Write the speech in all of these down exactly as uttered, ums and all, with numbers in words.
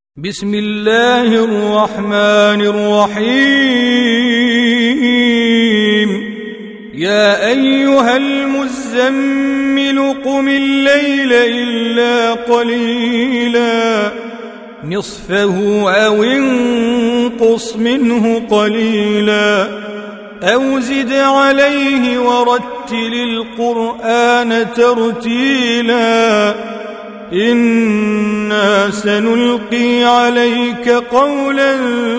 بسم الله الرحمن الرحيم. يا أيها المزمل قم الليل إلا قليلا نصفه أو انقص منه قليلا أو زد عليه ورتل القرآن ترتيلا إنا سنلقي عليك قولا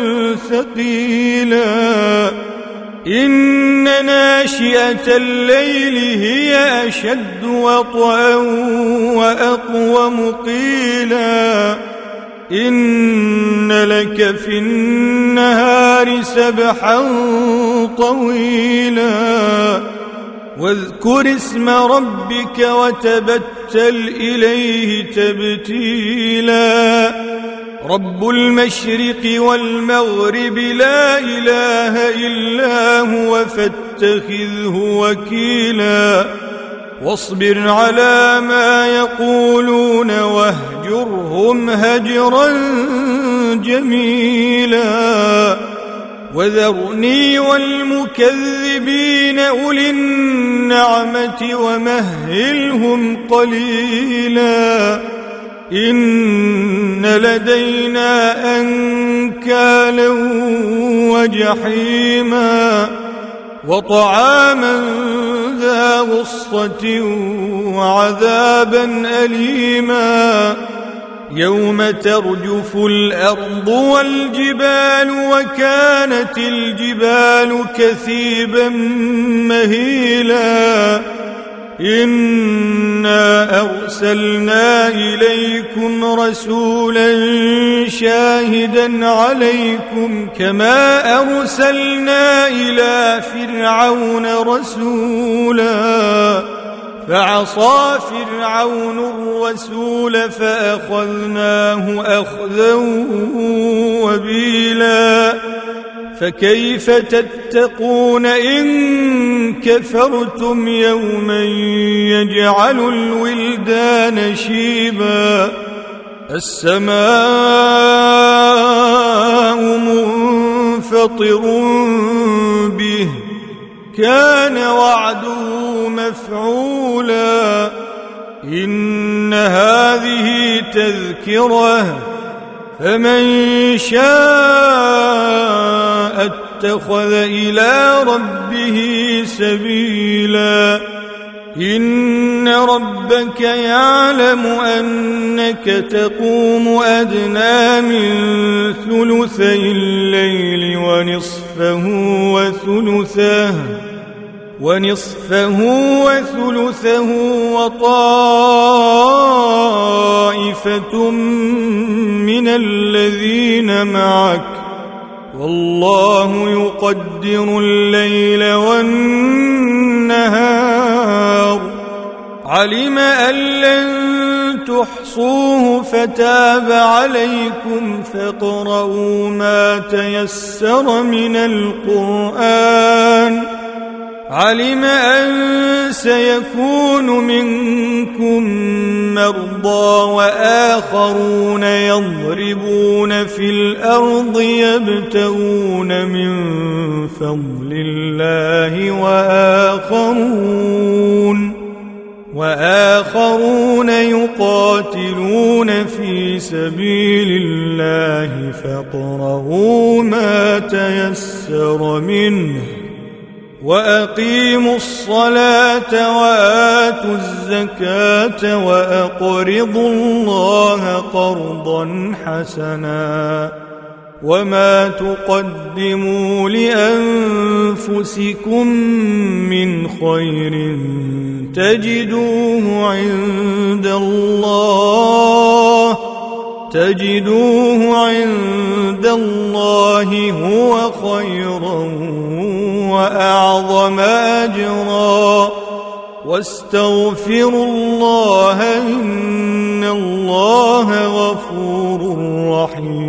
ثقيلا إن ناشئة الليل هي أشد وطئا وأقوم قيلا إن لك في النهار سبحا طويلا واذكر اسم ربك وتبتل إليه تبتيلا رب المشرق والمغرب لا إله إلا هو فاتخذه وكيلا واصبر على ما يقولون واهجرهم هجرا جميلا وذرني والمكذبين أولي النعمة ومهلهم قليلا إن لدينا أنكالا وجحيما وطعاما ذا غصة وعذابا أليما يوم ترجف الأرض والجبال وكانت الجبال كثيبا مهيلا إنا أرسلنا إليكم رسولا شاهدا عليكم كما أرسلنا إلى فرعون رسولا فعصى فرعون الرسول فأخذناه أخذا وبيلا فكيف تتقون إن كفرتم يوما يجعل الولدان شيبا السماء منفطر به كان وعده مفعولا إن هذه تذكرة فمن شاء اتخذ إلى ربه سبيلا إن ربك يعلم أنك تقوم أدنى من ثلثي الليل ونصفه وثلثه ونصفه وثلثه وطائفة من الذين معك والله يقدر الليل والنهار علم أن لن تحصوه فتاب عليكم فاقرؤوا ما تيسر من القرآن علم أن سيكون منكم مرضى وآخرون يضربون في الأرض يبتغون من فضل الله وآخرون وآخرون يقاتلون في سبيل الله فاقرؤوا ما تيسر منه وأقيموا الصلاة وآتوا الزكاة وأقرضوا الله قرضا حسنا وما تقدموا لأنفسكم من خير تجدوه عند الله تجدوه عند الله هو خيرا وأعظم أجرا واستغفروا الله إن الله غفور رحيم.